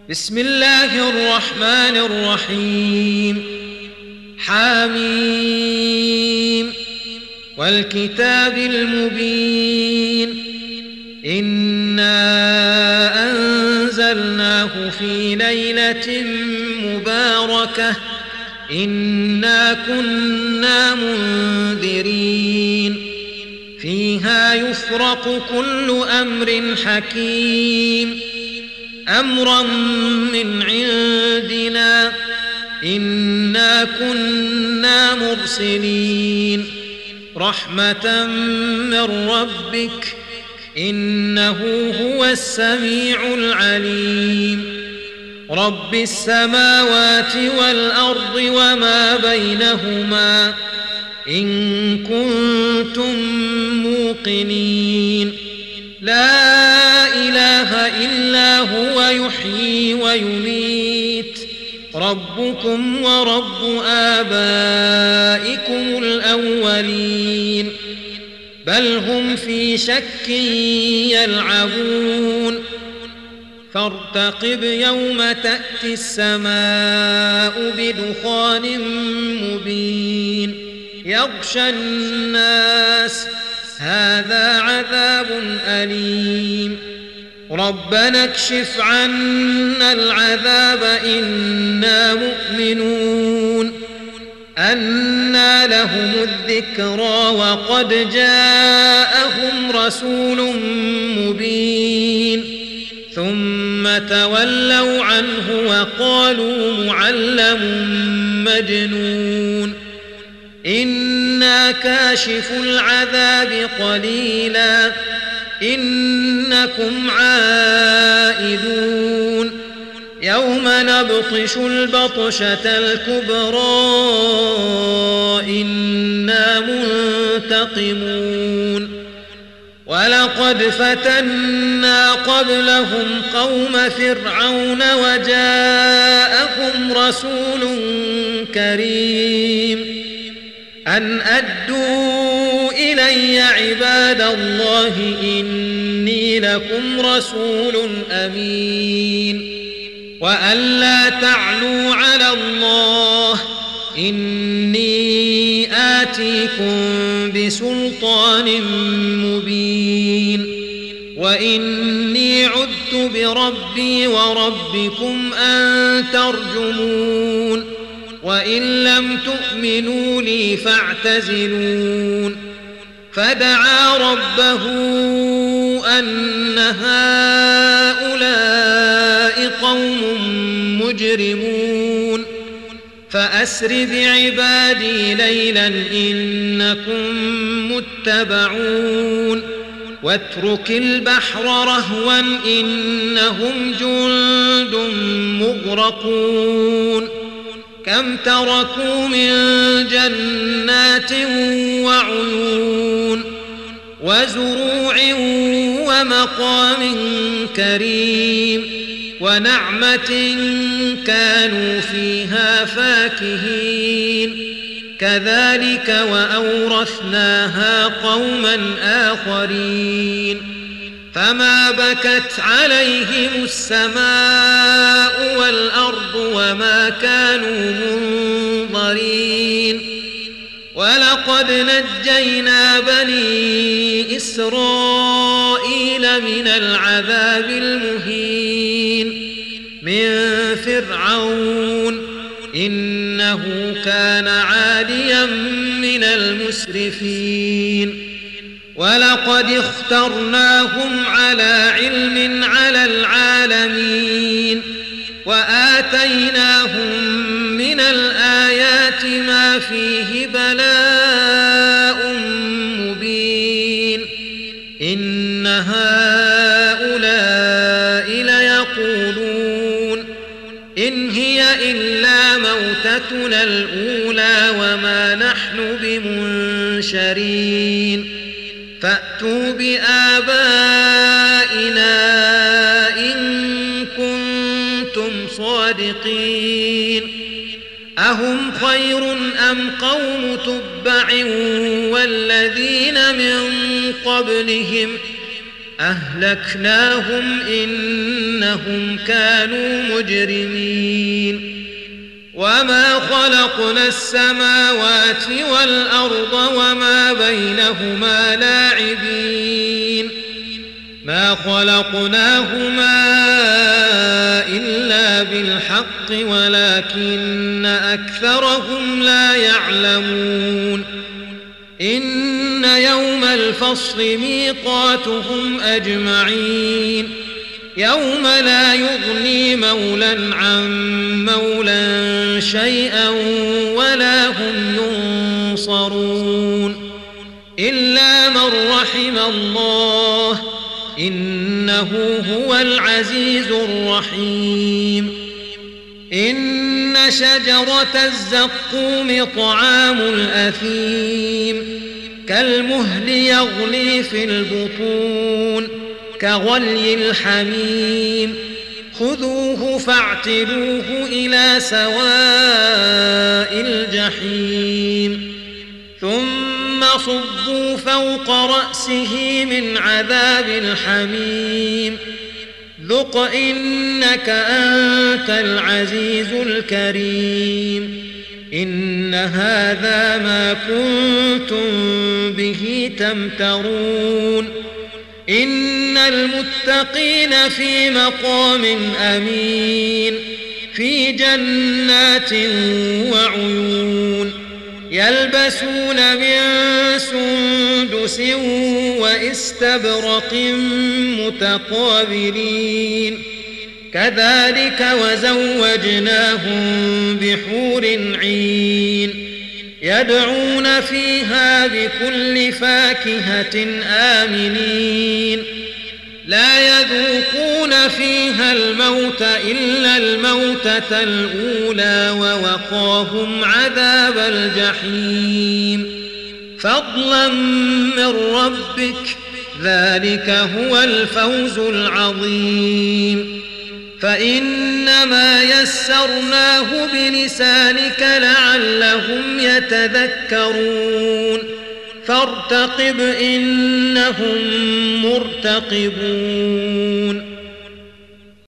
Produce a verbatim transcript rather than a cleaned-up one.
بسم الله الرحمن الرحيم. حاميم والكتاب المبين. إنا أنزلناه في ليلة مباركة إنا كنا منذرين فيها يفرق كل أمر حكيم أمرا من عندنا إنا كنا مرسلين رحمة من ربك إنه هو السميع العليم. رب السماوات والأرض وما بينهما إن كنتم موقنين. لا إله إلا هو يحيي ويميت ربكم ورب آبائكم الأولين بل هم في شك يلعبون. فارتقب يوم تأتي السماء بدخان مبين يغشى الناس هذا عذاب أليم. ربنا اكشف عنا العذاب إنا مؤمنون. أنى لهم الذكرى وقد جاءهم رسول مبين ثم تولوا عنه وقالوا معلم مجنون. إنا كاشف العذاب قليلا إنكم عائدون. يوم نبطش البطشة الكبرى إنا منتقمون. ولقد فتنا قبلهم قوم فرعون وجاءهم رسول كريم أن أدوا إلي عباد الله إني لكم رسول أمين وأن لا تعلوا على الله إني آتيكم بسلطان مبين وإني عذت بربي وربكم أن ترجمون وإن لم تؤمنوا لي فاعتزلون. فدعا ربه أن هؤلاء قوم مجرمون فأسر بعبادي ليلا إنكم متبعون. واترك البحر رهوا إنهم جند مغرقون. كم تركوا من جنات وعيون وزروع ومقام كريم ونعمة كانوا فيها فاكهين كذلك وأورثناها قوما آخرين. فما بكت عليهم السماء والأرض وما كانوا منظرين. ولقد نجينا بني إسرائيل من العذاب المهين من فرعون إنه كان عاليا من المسرفين. ولقد اخترناهم على علم على العالمين وآتيناهم من الآيات ما فيه بلاء مبين. إن هؤلاء ليقولون إن هي إلا موتتنا الأولى وما نحن بمنشرين. فأتوا بآبائنا إن كنتم صادقين. أهم خير أم قوم تبع والذين من قبلهم أهلكناهم إنهم كانوا مجرمين وما خلقنا السماوات والأرض وما بينهما لاعبين ما خلقناهما إلا بالحق ولكن أكثرهم لا يعلمون إن يوم الفصل ميقاتهم أجمعين يوم لا يغني مولى عن مولى شيئا ولا هم ينصرون إلا من رحم الله إنه هو العزيز الرحيم إن شجرة الزقوم طعام الأثيم كالمهل يغلي في البطون كغلي الحميم خذوه فاعتلوه إلى سواء الجحيم ثم صبوا فوق رأسه من عذاب الحميم ذق إنك أنت العزيز الكريم إن هذا ما كنتم به تمترون إن المتقين في مقام أمين في جنات وعيون يلبسون من سندس واستبرق متقابلين كذلك وزوجناهم بحور عين يدعون فيها بكل فاكهة آمنين لا يذوقون فيها الموت إلا الموتة الأولى ووقاهم عذاب الجحيم فضلا من ربك ذلك هو الفوز العظيم فإنما يسرناه بلسانك لعلهم يتذكرون فارتقب إنهم مرتقبون